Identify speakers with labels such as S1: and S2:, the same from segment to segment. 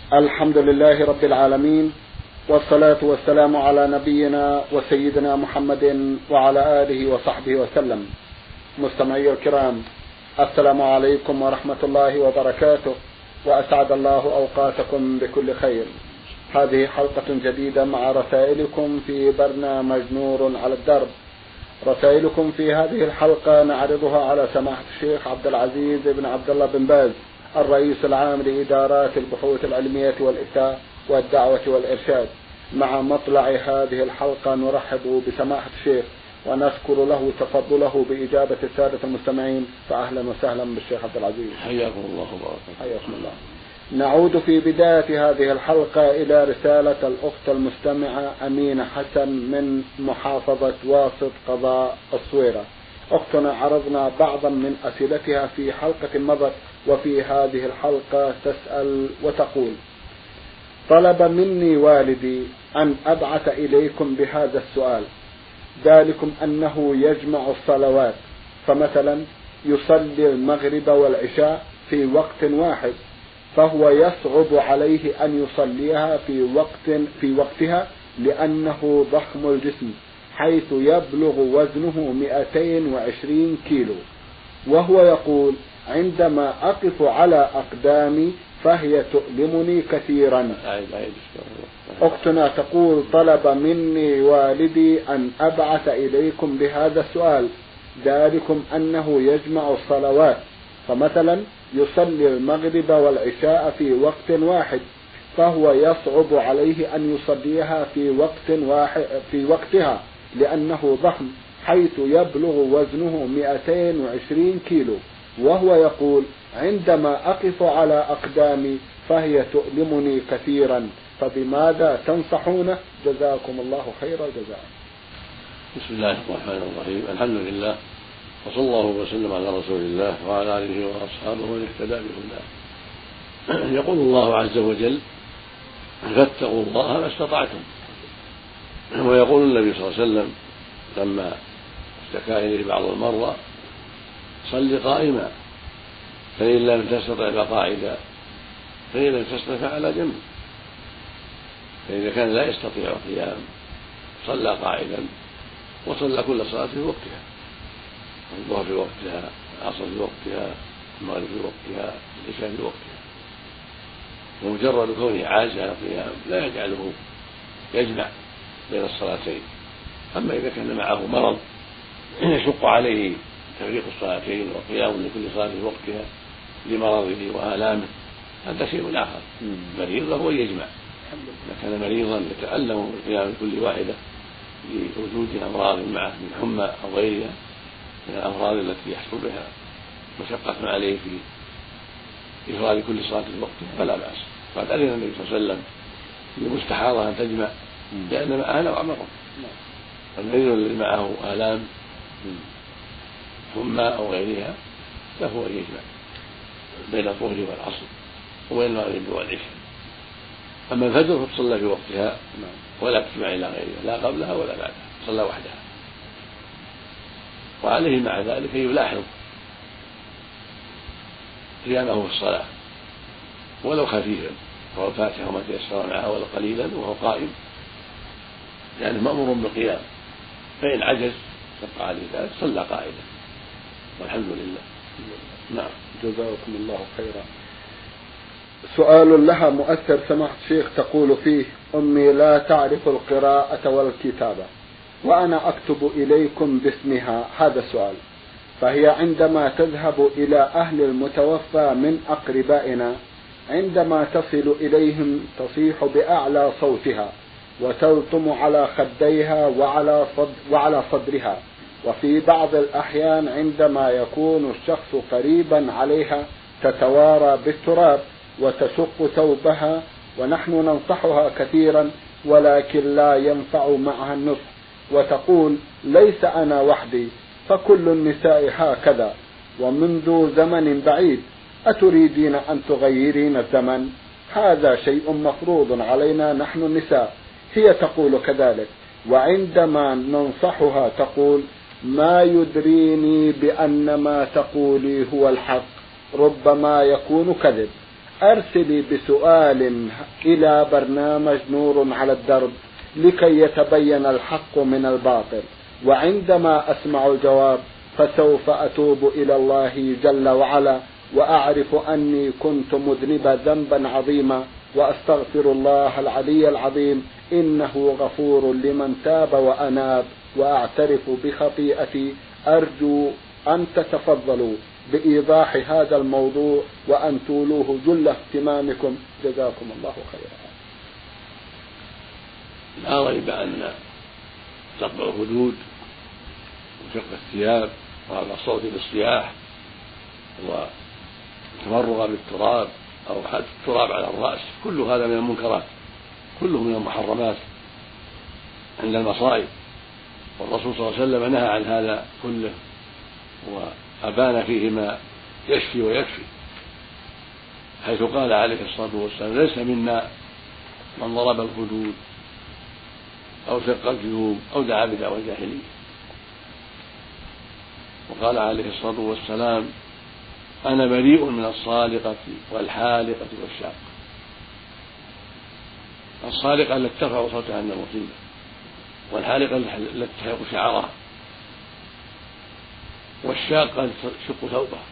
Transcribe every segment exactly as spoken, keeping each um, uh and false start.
S1: الحمد لله رب العالمين، والصلاة والسلام على نبينا وسيدنا محمد وعلى آله وصحبه وسلم. مستمعي الكرام، السلام عليكم ورحمة الله وبركاته، وأسعد الله أوقاتكم بكل خير. هذه حلقة جديدة مع رسائلكم في برنامج نور على الدرب. رسائلكم في هذه الحلقة نعرضها على سماحة الشيخ عبد العزيز بن عبد الله بن باز، الرئيس العام لإدارات البحوث العلمية والإفتاء والدعوة والإرشاد. مع مطلع هذه الحلقة نرحب بسماحة الشيخ ونذكر له تفضله بإجابة السادة المستمعين، فأهلا وسهلا بالشيخ عبد العزيز.
S2: حياكم الله وبارك.
S1: حياكم الله. نعود في بداية هذه الحلقة إلى رسالة الأخت المستمعة أمينة حسن من محافظة واسط قضاء الصويرة. أختنا عرضنا بعضا من أسئلتها في حلقة مضت، وفي هذه الحلقة تسأل وتقول: طلب مني والدي أن أبعث إليكم بهذا السؤال، ذلكم أنه يجمع الصلوات، فمثلا يصلي المغرب والعشاء في وقت واحد، فهو يصعب عليه أن يصليها في وقت في وقتها لأنه ضخم الجسم، حيث يبلغ وزنه مئتين وعشرين كيلو، وهو يقول: عندما أقف على أقدامي فهي تؤلمني كثيرا. أختنا تقول: طلب مني والدي أن أبعث إليكم بهذا السؤال، ذلكم أنه يجمع الصلوات، فمثلا يصلي المغرب والعشاء في وقت واحد، فهو يصعب عليه أن يصليها في وقت واحد في وقتها لأنه ضخم، حيث يبلغ وزنه مئتين وعشرين كيلو، وهو يقول: عندما أقف على أقدامي فهي تؤلمني كثيرا، فبماذا تنصحونه؟ جزاكم الله خير الجزاء.
S2: بسم الله الرحمن الرحيم، الحمد لله، وصلى الله وسلم على رسول الله وعلى آله وأصحابه ومن اهتدى بهداه. يقول الله عز وجل: فاتقوا الله ما استطعتم. ويقول النبي صلى الله عليه وسلم لما اشتكى إليه بعض المرضى: صل قائما، فإن لم تستطع فقاعدا، فإن لم تستطع فعلى جنب. فإذا كان لا يستطيع القيام صلى قاعدا، وصلى كل صلاة في وقتها، الظهر في وقتها، العصر في وقتها، المغرب في وقتها، العشاء في وقتها. ومجرد كونه عاجز عن القيام لا يجعله يجمع بين الصلاتين. أما إذا كان معه مرض يشق عليه تفريق الصلاتين وقيام لكل صلاة في وقتها لمرضه وآلامه، هذا شيء آخر. مريض وهو يجمع، إذا كان مريضا يتألم بالقيام كل واحدة لوجود أمراض معه من حمى أو غيرها من الأمراض التي يحصل بها مشقة عليه في إفراد كل صلاة في وقتها فلا بأس. قد أذن النبي صلى الله عليه وسلم للمستحاضة أن تجمع لأن معها نوع مرض. المريض الذي معه آلام حمى أو غيرها له أن يجمع بين الظهر والعصر وبين المغرب والعشاء. أما الفجر فتصلى في وقتها ولا تجمع إلى غيرها، لا قبلها ولا بعدها، صلى وحدها. وعليه مع ذلك يلاحظ قيامه في الصلاة ولو خفيفا، وهو الفاتحة وما تيسر معها ولو قليلا وهو قائم، يعني مأمور بالقيام. فإن عجز شق عليه ذلك صلى قائدا، والحمد لله.
S1: نعم، جزاكم الله خيرا. سؤال لها مؤثر سماحة الشيخ، تقول فيه: أمي لا تعرف القراءة والكتابة وأنا أكتب إليكم باسمها هذا السؤال، فهي عندما تذهب إلى أهل المتوفى من أقربائنا عندما تصل إليهم تصيح بأعلى صوتها وتلطم على خديها وعلى, صد وعلى صدرها، وفي بعض الأحيان عندما يكون الشخص قريبا عليها تتوارى بالتراب وتشق ثوبها، ونحن ننصحها كثيرا ولكن لا ينفع معها النصح، وتقول: ليس أنا وحدي، فكل النساء هكذا ومنذ زمن بعيد، أتريدين أن تغيرين الزمن؟ هذا شيء مفروض علينا نحن النساء. هي تقول كذلك، وعندما ننصحها تقول: ما يدريني بأن ما تقولي هو الحق، ربما يكون كذب. أرسلي بسؤال إلى برنامج نور على الدرب لكي يتبين الحق من الباطل، وعندما أسمع الجواب فسوف أتوب إلى الله جل وعلا وأعرف أني كنت مذنبا ذنبا عظيما، وأستغفر الله العلي العظيم إنه غفور لمن تاب وأناب، وأعترف بخطيئتي. أرجو أن تتفضلوا بإيضاح هذا الموضوع وأن تولوه جل اهتمامكم، جزاكم الله خيرا.
S2: لا ريب أن قطع الحدود وشق الثياب ورفع الصوت بالصياح وتفرغ بالتراب أو حد التراب على الرأس كل هذا من المنكرات، كله من المحرمات عند المصائب، والرسول صلى الله عليه وسلم نهى عن هذا كله وأبان فيه ما يشفي ويكفي، حيث قال عليه الصلاة والسلام: ليس منا من ضرب الخدود أو شق الجيوب أو دعا بدعوى الجاهلية. وقال عليه الصلاة والسلام: أنا بريء من الصالقة والحالقة والشاقة. الصالقة التي ترفع صوتها عند المصيبة، والحالقة التي تحلق شعرها، والشاقة التي تشق ثوبها.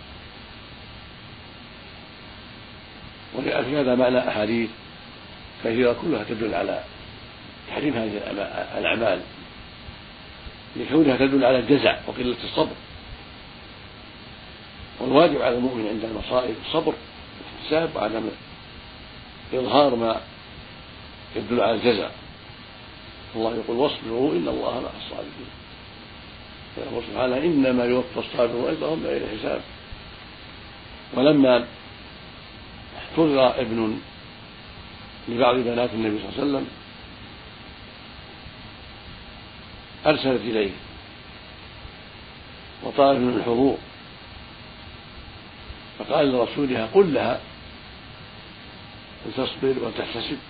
S2: وجاء في هذا معنى أحاديث كثيرة كلها تدل على تحريم هذه الأعمال لكونها تدل على الجزع وقلة الصبر، والواجب على المؤمن عند المصائب الصبر والاحتساب وعدم إظهار ما يدل على الجزع. الله يقول: واصبروا إن الله مع الصابرين. ويقول سبحانه: إنما يوفى الصابرون أجرهم بغير حساب. ولما احتضر ابن لبعض بنات النبي صلى الله عليه وسلم أرسلت إليه وطالب من الحضور، فقال لرسولها: قل لها لتصبر وتحتسب،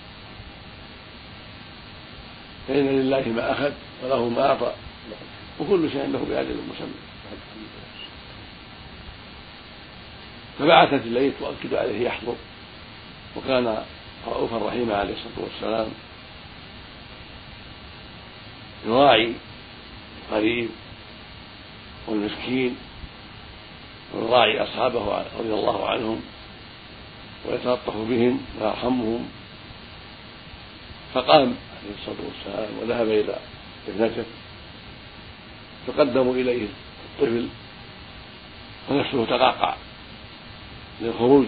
S2: فإن لله ما أخذ وله ما أعطى وكل شيء عنده بأجل مسمى. فبعثت إليه تؤكد عليه يحضر، وكان رؤوفا رحيما عليه الصلاة والسلام، يراعي القريب والمسكين ويراعي أصحابه رضي الله عنهم ويتلطف بهم ويرحمهم. فقام عليه الصلاة والسلام وذهب إلى ابنته، فقدموا إليه الطفل ونفسه تقعقع للخروج،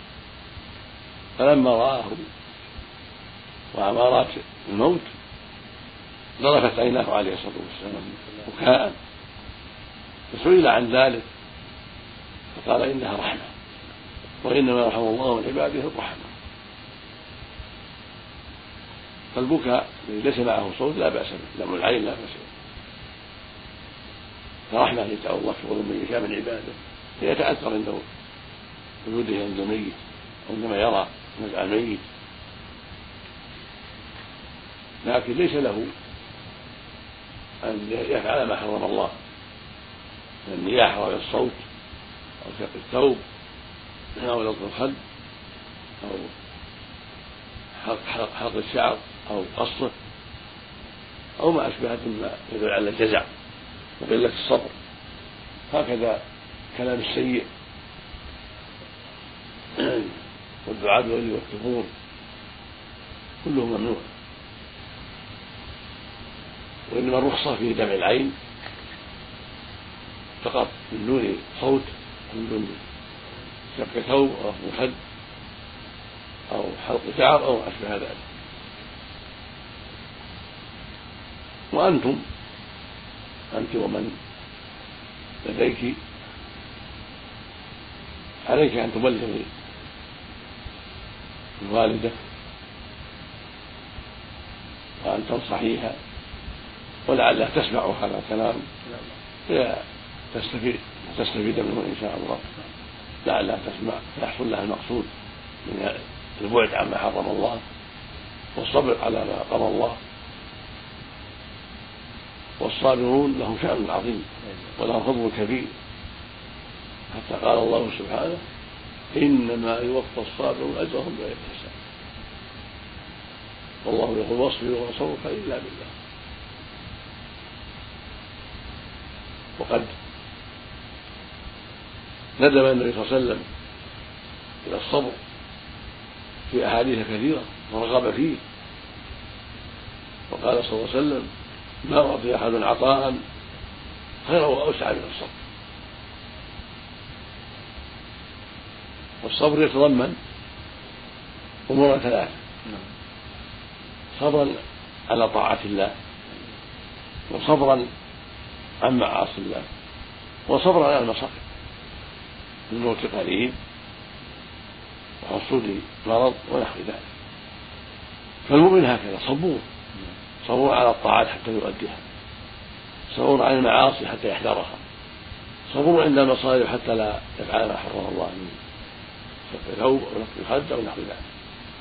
S2: فلما رآه وأمارات الموت ظرفت عيناه عليه الصلاة والسلام بكاء، فسئل عن ذلك فقال: إنها رحمة، وإنما يرحم الله من عباده الرحمة. فالبكاء ليس معه صوت لا بأس به، دمع العين لا بأس به، فرحمة يدعو الله في غضب من يشاء من عباده، فيتأثر عنده وجوده عند الميت أو عندما يرى نزع الميت، لكن ليس له أن يفعل ما حرم الله من النياحة أو الصوت أو شق الثوب أو لطف الخد أو حلق, حلق الشعر أو قصه أو ما أشبه مما يدل على الجزع وقلة الصبر. هكذا كلام السيء والدعاء بالغي والكفور كله ممنوع، وإنما الرخصة في دمع العين فقط من دون صوت، من دون شق ثوب أو رفع خد أو حلق شعر أو أشبه ذلك. وأنتم أنت ومن لديك عليك أن تبلغي الوالدة وأن تنصحيها، ولعلها تسمع هذا الكلام تستفيد تستفيد منه إن شاء الله، لعلها تسمع فيحصل لها المقصود من البعد عما حرم الله والصبر على ما قضى الله. والصابرون لهم شأن عظيم ولهم فضل كبير، حتى قال الله سبحانه: إنما يوفى الصابرون أجرهم بغير حساب. والله يقول واصبر وما صبرك إلا بالله. وقد ندب النبي صلى الله عليه وسلم إلى الصبر في أحاديث كثيرة ورغب فيه، وقال صلى الله عليه وسلم: ما أعطي أحد عطاء خيرا وأوسع من الصبر. والصبر يتضمن أمور ثلاثة: صبرا على طاعة الله، وصبرا عن معاصي الله، وصبرا على المصائب من موت قريب وحصول مرض ونحو ذلك. فالمؤمن هكذا صبور، صبور على الطاعات حتى يؤديها، صبور عن المعاصي حتى يحذرها، صبور عند المصائب حتى لا يفعل ما حرم الله من شق ثوب او نقض خد او نحو ذلك.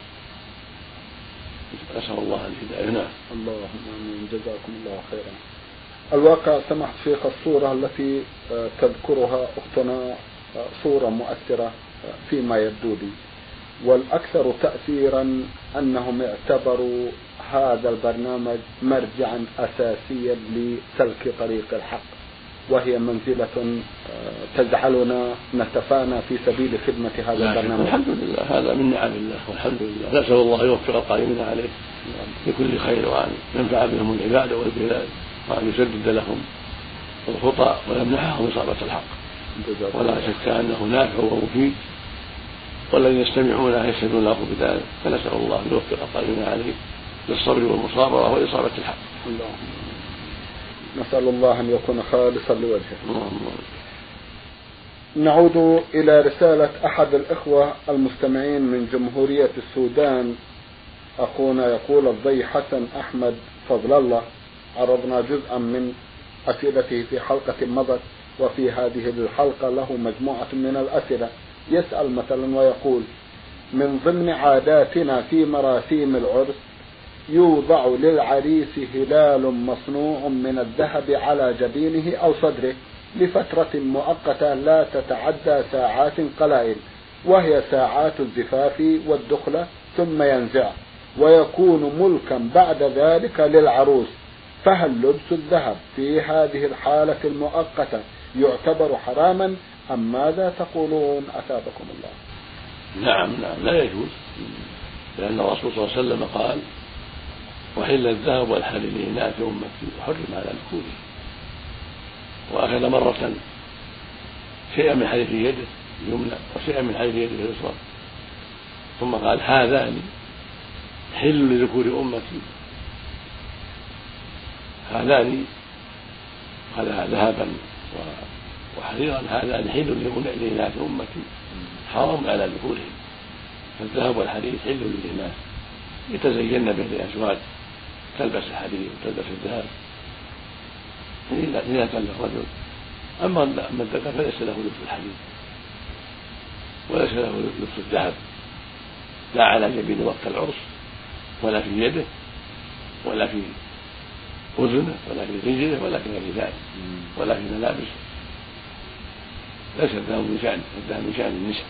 S2: نسأل الله الهداية. نعم.
S1: اللهم آمين. جزاكم الله خيرا. الواقع سمحت شيخ، الصورة التي تذكرها أختنا صورة مؤثرة فيما يبدو لي، والأكثر تأثيرا أنهم اعتبروا هذا البرنامج مرجعا أساسيا لسلك طريق الحق، وهي منزلة تجعلنا نتفانى في سبيل خدمة هذا البرنامج.
S2: الحمد لله، هذا من نعم الله والحمد لله. نسأل الله يوفق القائمين عليه بكل خير، وأن ينفع بهم العباد والبلاد، وأن يسدد لهم الخطأ ويمنحهم إصابة الحق، ولا شك أنه نافع ومفيد، والذين يستمعون يشهدون له بذلك. فنسأل الله أن يوفق القائمين عليه للصبر والمصابرة وإصابة الحق.
S1: اللهم نسأل الله أن يكون خالصا لوجهه. نعود إلى رسالة أحد الإخوة المستمعين من جمهورية السودان. أخونا يقول: الضي حسن أحمد فضل الله، عرضنا جزءا من أسئلته في حلقة مضت، وفي هذه الحلقة له مجموعة من الأسئلة. يسأل مثلا ويقول: من ضمن عاداتنا في مراسيم العرس يوضع للعريس هلال مصنوع من الذهب على جبينه أو صدره لفترة مؤقتة لا تتعدى ساعات قلائل، وهي ساعات الزفاف والدخلة، ثم ينزع ويكون ملكا بعد ذلك للعروس. فهل لبس الذهب في هذه الحالة المؤقتة يعتبر حراما أم ماذا تقولون أثابكم الله؟
S2: نعم نعم لا يجوز، لأن الرسول صلى الله عليه وسلم قال: وحل الذهب والحرير لإناث أمتي وحرم على ذكورهم. وأخذ مرة شيئا من حرير يده اليمنى وشيئا من حرير يده اليسرى، ثم قال: هذان حل لذكور أمتي، هذان خلع ذهبا وحريرا، هذان حل لإناث أمتي حرام على ذكورهم. فالذهب والحرير حل للإناث يتزين به الأزواج، تلبس الحرير وتلبس الذهب إذا كان للرجل. أما الذكر فليس له لبس الحرير وليس له لبس الذهب، لا على جبين وقت العرس ولا في يده ولا في أذنه ولا في رجله ولا في غير ذلك ولا في ملابسه. ليس الذهب من شأن الذهب من شأن النساء.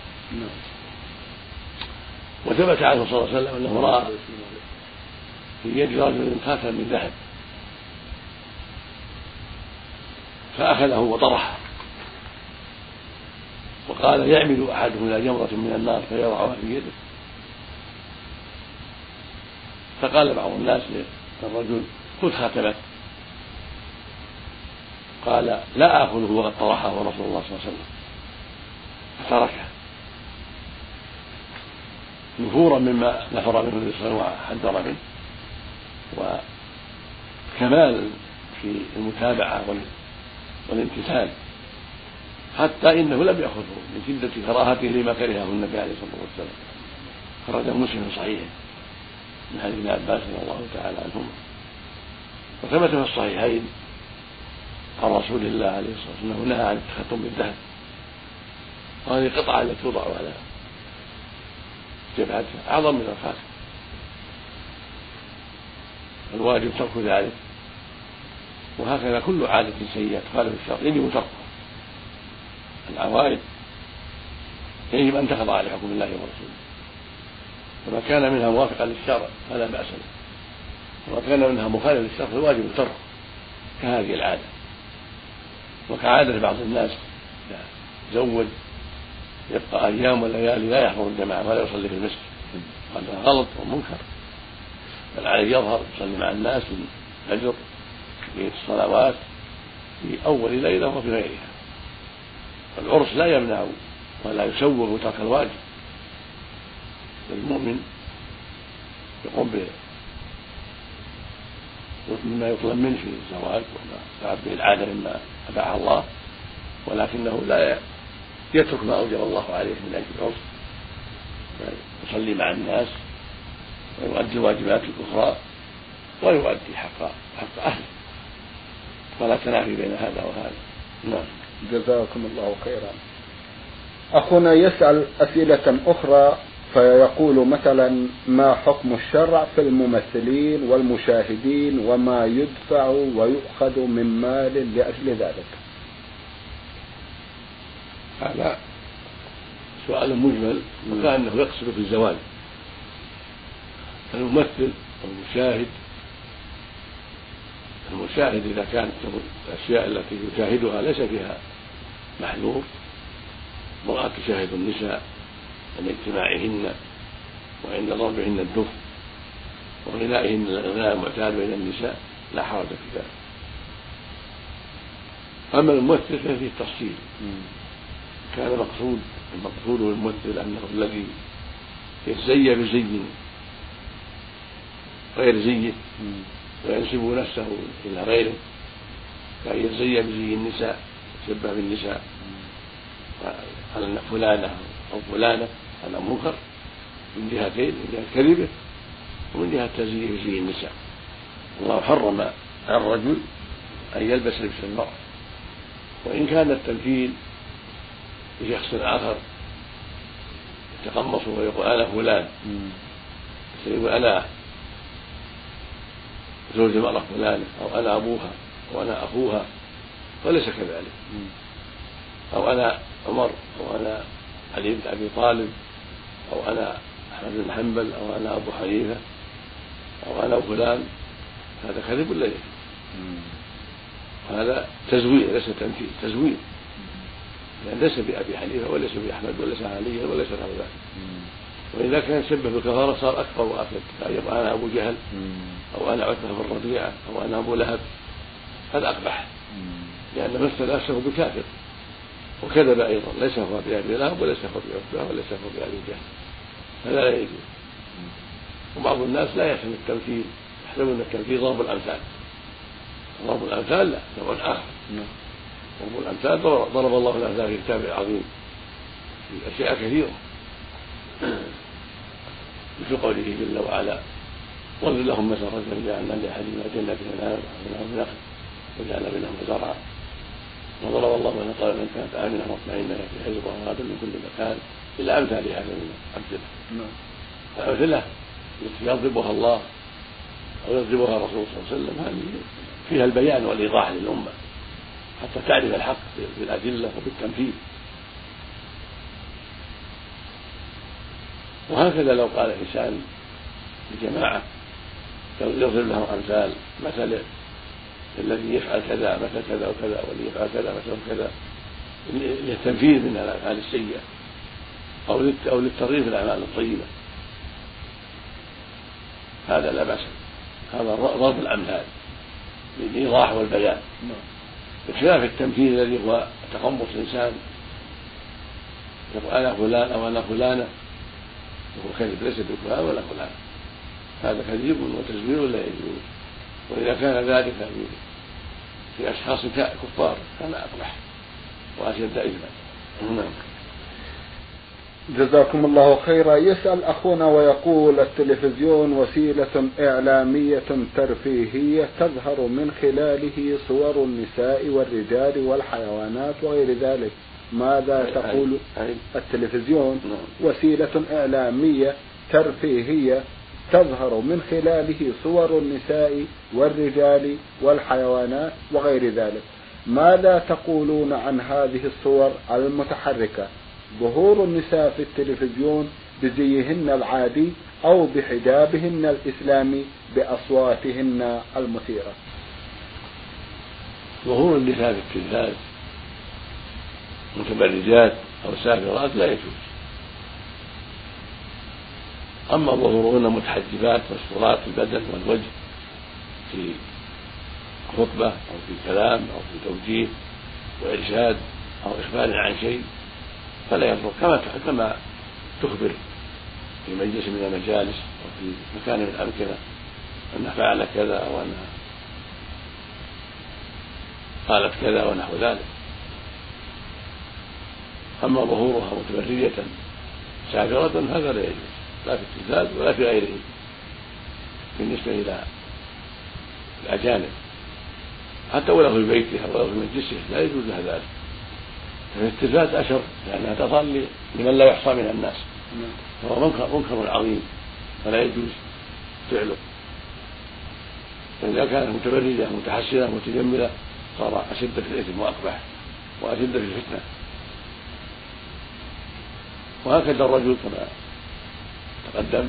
S2: وثبت عنه صلى الله عليه وسلم أنه رأى في يد رجل خاتم من ذهب فأخذه وطرحه، وقال: يعمد أحدهم إلى جمرة من النار فيضعها في يده. فقال بعض الناس للرجل: خذ خاتمك. قال: لا آخذه وقد طرحه رسول الله صلى الله عليه وسلم، فتركه نفورا مما نفر منه النبي صلى الله عليه وسلم وحذر منه، وكمال في المتابعة والامتثال، حتى إنه لم يأخذه من شدة كراهته لما كرهه النبي عليه الصلاة والسلام. خرج مسلم صحيح من حديث ابن عباس رضي الله تعالى عنهما. وثبت في الصحيحين عن رسول الله عليه الصلاة والسلام أنه نهى عن التختم بالذهب، وهذه القطعة التي توضع على جبهتها أعظم من الخاتم، الواجب ترك ذلك. وهكذا كل عادة سيئة تخالف الشرع يجب تركها. العوائد يجب أن تخضع لحكم الله ورسوله، فما كان منها موافقا للشرع فلا بأس به، وما كان منها مخالفا للشرع فالواجب ترك كهذه العادة، وكعادة بعض الناس يزوج يبقى أيام وليالي لا يحضر الجماعة ولا يصلي في المسجد، هذا غلط ومنكر، بل عليه يظهر يصلي مع الناس من الفجر في الصلوات في أول ليلة وفي غيرها. العرس لا يمنع ولا يسوغ ترك الواجب، المؤمن يقوم بما يطلب منه في الزواج وما تعب به العادة مما أباح الله، ولكنه لا يترك ما أوجب الله عليه من أجل العرس، يصلي مع الناس ويؤدي الواجبات الأخرى ويؤدي حق حق أهله، ولا تنافي بين هذا وهذا. نعم.
S1: جزاكم الله خيرا. أخونا يسأل أسئلة أخرى فيقول مثلا: ما حكم الشرع في الممثلين والمشاهدين وما يدفع ويؤخذ من مال لأجل ذلك؟
S2: هذا سؤال مجمل، وكأنه يقصد في الزواج. الممثل والمشاهد، المشاهد إذا كانت الأشياء التي يشاهدها ليس فيها محذور، مرأة تشاهد النساء عند اجتماعهن وعند ضربهن الدف وغنائهن الغناء المعتاد بين النساء لا حرج في ذلك. أما الممثل ففيه التفصيل، كان مقصود المقصود بالممثل أنه الذي يتزيى بزي غير زيه وينسب نفسه إلى غيره، كأن يتزيى بزي النساء يشبه بالنساء على فلانة أو فلانة، هذا منكر من جهتين: من جهة كذبه ومن جهة تزييه بزي النساء. الله حرم على الرجل أن يلبس لبس المرأة، وإن كان التمثيل بشخص آخر يتقمص ويقول أنا فلان، يقول أنا زوج المرأة فلانة أو أنا أبوها أو أنا أخوها، وليس كذلك، أو أنا عمر أو أنا علي بن أبي طالب أو أنا أحمد بن حنبل أو أنا أبو حنيفة أو أنا فلان، هذا كذب ولا يكذب؟ هذا تزوير ليس تمثيل، تزوير، لأن ليس بأبي حنيفة وليس بأحمد وليس علي وليس غير ذلك. وإذا كان شبه بالكفارة صار أكبر وأكد، يبقى أنا أبو جهل أو أنا عتبة بن ربيعة أو أنا أبو لهب، هذا أقبح، لأن مثل نفسه بكافر وكذب أيضا، ليس هو بأبي لهب وليس هو بعتبة وليس هو بأبي جهل، هذا لا يجوز. وبعض الناس لا يحسن التمثيل، يحسبون أن التمثيل ضرب الأمثال. ضرب الأمثال لا، نوع آخر. ضرب الأمثال ضرب الله الأمثال في كتابه العظيم في أشياء كثيرة، مثل قوله جل وعلا: واضرب لهم مثل رجلا جعلنا لأحدهما جنة من عنب وحفظناها بنخل وجعلنا بينهم زرعا وضرب الله مثلا قال من كانت آمنة مطمئنة في حزبها وغدا من كل مكان إلى أمثال هذا من الأمثلة. الأمثلة التي يضربها الله أو يضربها الرسول صلى الله عليه وسلم هذه فيها البيان والإيضاح للأمة حتى تعرف الحق بالأدلة وبالتمثيل. وهكذا لو قال إنسان لجماعة يضرب لهم أمثال، مثل الذي يفعل كذا مثل كذا وكذا والذي يفعل كذا مثل كذا، للتنفيذ من الأفعال السيئة أو للترغيب في الأعمال الطيبة، هذا لا بأس، هذا ضرب الأمثال للإيضاح والبيان، بخلاف التمثيل الذي هو تقمص الإنسان يقول أنا فلان أو أنا فلانة وهو كذب، ليس بفلان ولا فلان، هذا كذب وتزوير لا يجوز. وإذا كان ذلك في أشخاص كفار كان أقبح وأشد إثما. نعم.
S1: جزاكم الله خيرا. يسأل أخونا ويقول: التلفزيون وسيلة إعلامية ترفيهية تظهر من خلاله صور النساء والرجال والحيوانات وغير ذلك، ماذا تقول؟ التلفزيون وسيلة إعلامية ترفيهية تظهر من خلاله صور النساء والرجال والحيوانات وغير ذلك، ماذا تقولون عن هذه الصور المتحركة ظهور النساء في التلفزيون بزيهن العادي أو بحجابهن الإسلامي بأصواتهن المثيرة؟
S2: ظهور النساء في التلفاز متبرجات أو سافرات لا يجوز. أما ظهورهن متحجبات مستورات البدن والوجه في خطبة أو في كلام أو في توجيه وإرشاد أو إخبار عن شيء فلا يضر، كما كما تخبر في مجلس من المجالس أو في مكان من الأمكنة أنها فعلت كذا أو أنها قالت كذا ونحو ذلك. أما ظهورها متبرجة سافرة هذا لا يجوز، لا في التلفاز ولا في غيره بالنسبة إلى الأجانب، حتى ولو في بيتها ولو في مجلسه لا يجوز لها ذلك. ففي التلفاز أشر لأنها تظل لمن لا يحصى من الناس، فهو منكر, منكر عظيم فلا يجوز فعله. فإذا كانت متبرجة متحسنة متجملة صار أشد في الإثم وأقبح وأشد في الفتنة. وهكذا الرجل كما تقدم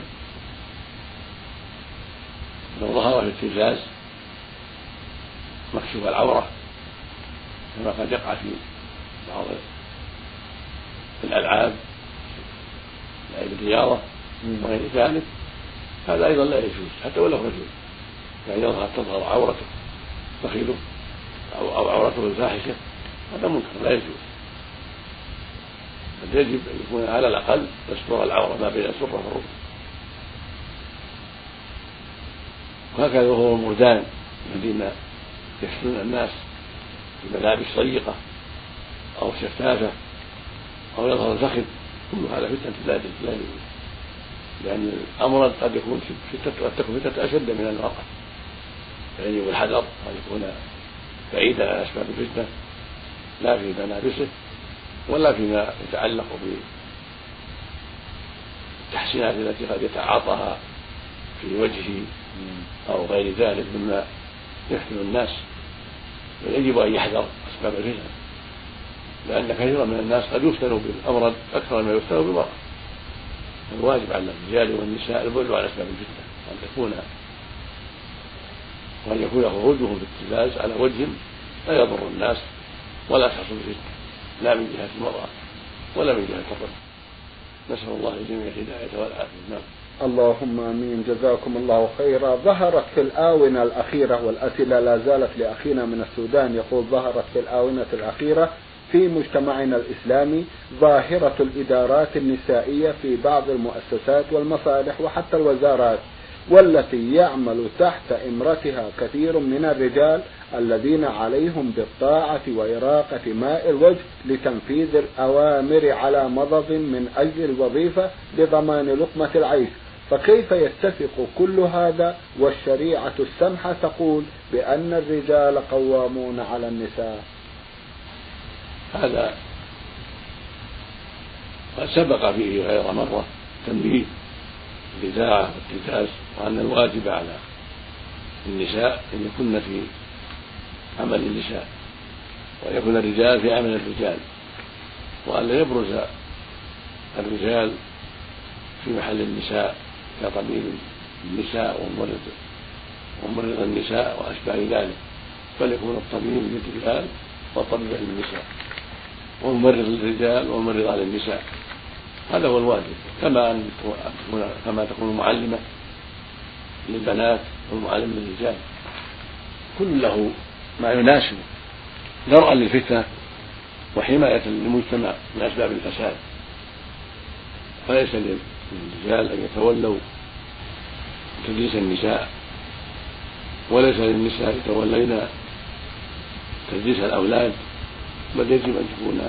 S2: لو ظهر في التلفاز مكشوف العورة كما قد يقع في بعض الألعاب لعب الرياضة وغير ذلك، هذا أيضا لا يجوز حتى ولو رجل، يعني يظهر تظهر عورته فخذه أو عورته الفاحشة، هذا منكر لا يجوز. بل يجب أن يكون على الأقل تستر العورة ما بين السرة والركبة. وهكذا ظهور المردان الذين يفتنون الناس بملابس ضيقة أو شفافة أو يظهر الفخذ، كل هذا فتنة لا يجوز، لأن الأمر قد يكون قد تكون فتنة أشد من المرأة، فيجب الحذر أن يكون بعيدا عن أسباب الفتنة لا في ملابسه ولا فيما يتعلق بالتحسينات التي قد يتعاطاها في وجهه أو غير ذلك مما يفتن الناس. ويجب أن يحذر أسباب الفتنة، لأن كثيرا من الناس قد يفتنوا بالأمر أكثر مما يفتنوا بالمرأة. الواجب على الرجال والنساء البعد عن أسباب الفتنة، وأن تكون وأن يكون خروجهم في التلفاز على وجه لا يضر الناس ولا تحصل فتنة لا من جهة المرأة ولا من جهة الرجل. نسأل الله الجميع الهداية والعافية. نعم.
S1: اللهم امين. جزاكم الله خيرا. ظهرت في الآونة الأخيرة، والأسئلة لا زالت لأخينا من السودان، يقول: ظهرت في الآونة الأخيرة في مجتمعنا الإسلامي ظاهرة الإدارات النسائية في بعض المؤسسات والمصالح وحتى الوزارات، والتي يعمل تحت إمرتها كثير من الرجال الذين عليهم بالطاعة وإراقة ماء الوجه لتنفيذ الأوامر على مضض من أجل الوظيفة لضمان لقمة العيش. فكيف يتفق كل هذا والشريعة السمحة تقول بأن الرجال قوامون على النساء؟
S2: هذا قد سبق فيه غير مرة تنبيه الإذاعة والتلفاز، وأن الواجب على النساء أن يكن في عمل النساء وأن يكون الرجال في عمل الرجال، وأن لا يبرز الرجال في محل النساء كطبيب النساء وممرض وممرض النساء وأشباه ذلك، بل يكون الطبيب للرجال والطبيب للنساء وممرض للرجال وممرض للنساء. هذا هو الواجب، كما أن تكون كما تكون معلمة للبنات والمعلم للرجال، كل له ما يناسب درءا للفتنة وحماية للمجتمع من أسباب الفساد. فليس للرجال أن يتولوا تدريس النساء، وليس للنساء يتولين تدريس الأولاد، بل يجب أن تكون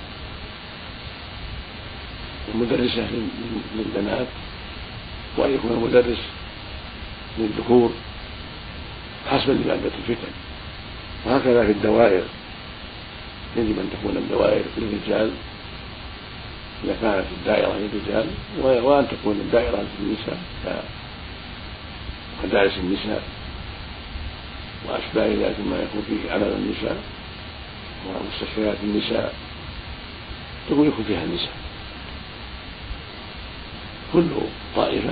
S2: المدرسة للبنات وأن يكون المدرس للذكور حسب لمادة الفتن. وهكذا في الدوائر، يجب أن تكون الدوائر للرجال إذا كانت الدائرة للرجال، وأن تكون الدائرة للنساء كدارس النساء وأشباه ذلك ما يكون فيه عمل النساء ومستشفيات النساء تكون يكون فيها النساء. كل طائفة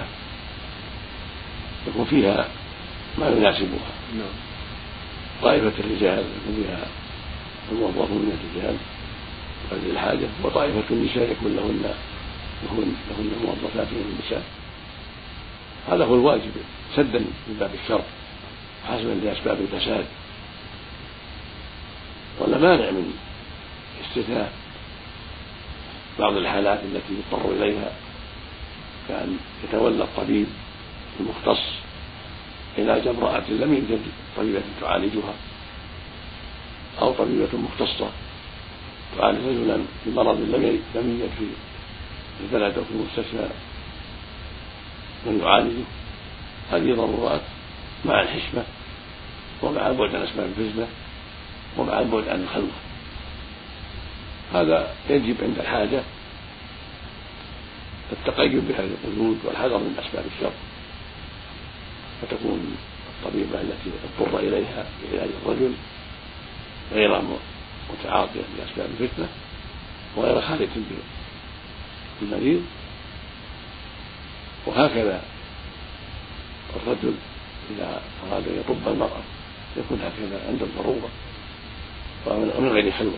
S2: يكون فيها ما يناسبها. طائفة الرجال يكون فيها الموظفون من الرجال وذي الحاجة، وطائفة النساء يكون لهن يكون لهن موظفات من النساء. هذا هو الواجب سدا من باب الشر حسبا لأسباب الفساد، ولا مانع من استثناء بعض الحالات التي يضطر إليها، كأن يتولى الطبيب المختص علاج امرأة لم يوجد طبيبة تعالجها، أو طبيبة مختصة تعالج رجلا بمرض لم يوجد في البلد أو في المستشفى من يعالجه. هذه ضرورات مع الحشمة ومع البعد عن أسباب الفتنة ومع البعد عن الخلوة. هذا يجب عند الحاجة التقيد بهذه القيود والحذر من أسباب الشر، فتكون الطبيبة التي اضطر إليها بعلاج الرجل غير متعاطية لأسباب الفتنة وغير خالية بالمريض. وهكذا الرجل إذا أراد أن يطب المرأة يكون هكذا عند الضرورة ومن غير خلوة،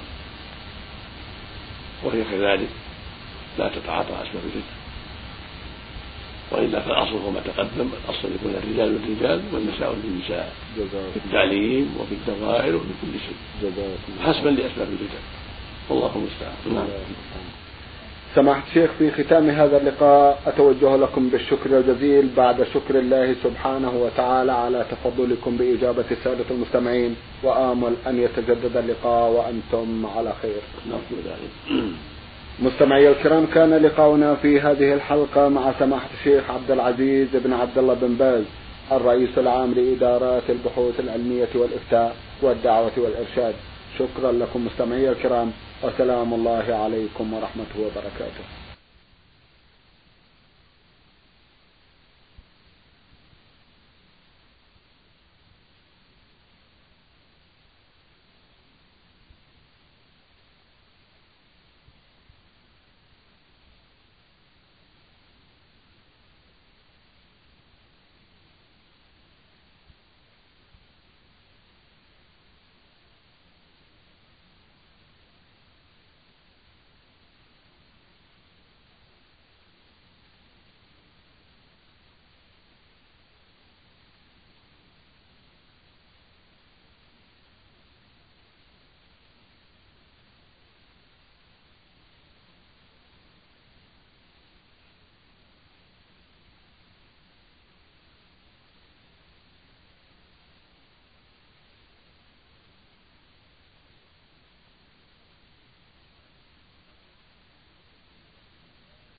S2: وهي كذلك لا تتعاطى أسباب الفتنة، وإلا فالأصل هو ما تقدم، الأصل يكون الرجال للرجال والنساء للنساء في التعليم وفي الدوائر وفي كل شيء حسبا لأسباب الفتن، والله المستعان.
S1: سماحة الشيخ، في ختام هذا اللقاء أتوجه لكم بالشكر الجزيل بعد شكر الله سبحانه وتعالى على تفضلكم بإجابة السادة المستمعين، وآمل أن يتجدد اللقاء وأنتم على خير. مستمعي الكرام، كان لقاؤنا في هذه الحلقة مع سماحة الشيخ عبد العزيز بن عبد الله بن باز، الرئيس العام لإدارات البحوث العلمية والإفتاء والدعوة والإرشاد. شكرا لكم مستمعي الكرام، وسلام الله عليكم ورحمته وبركاته.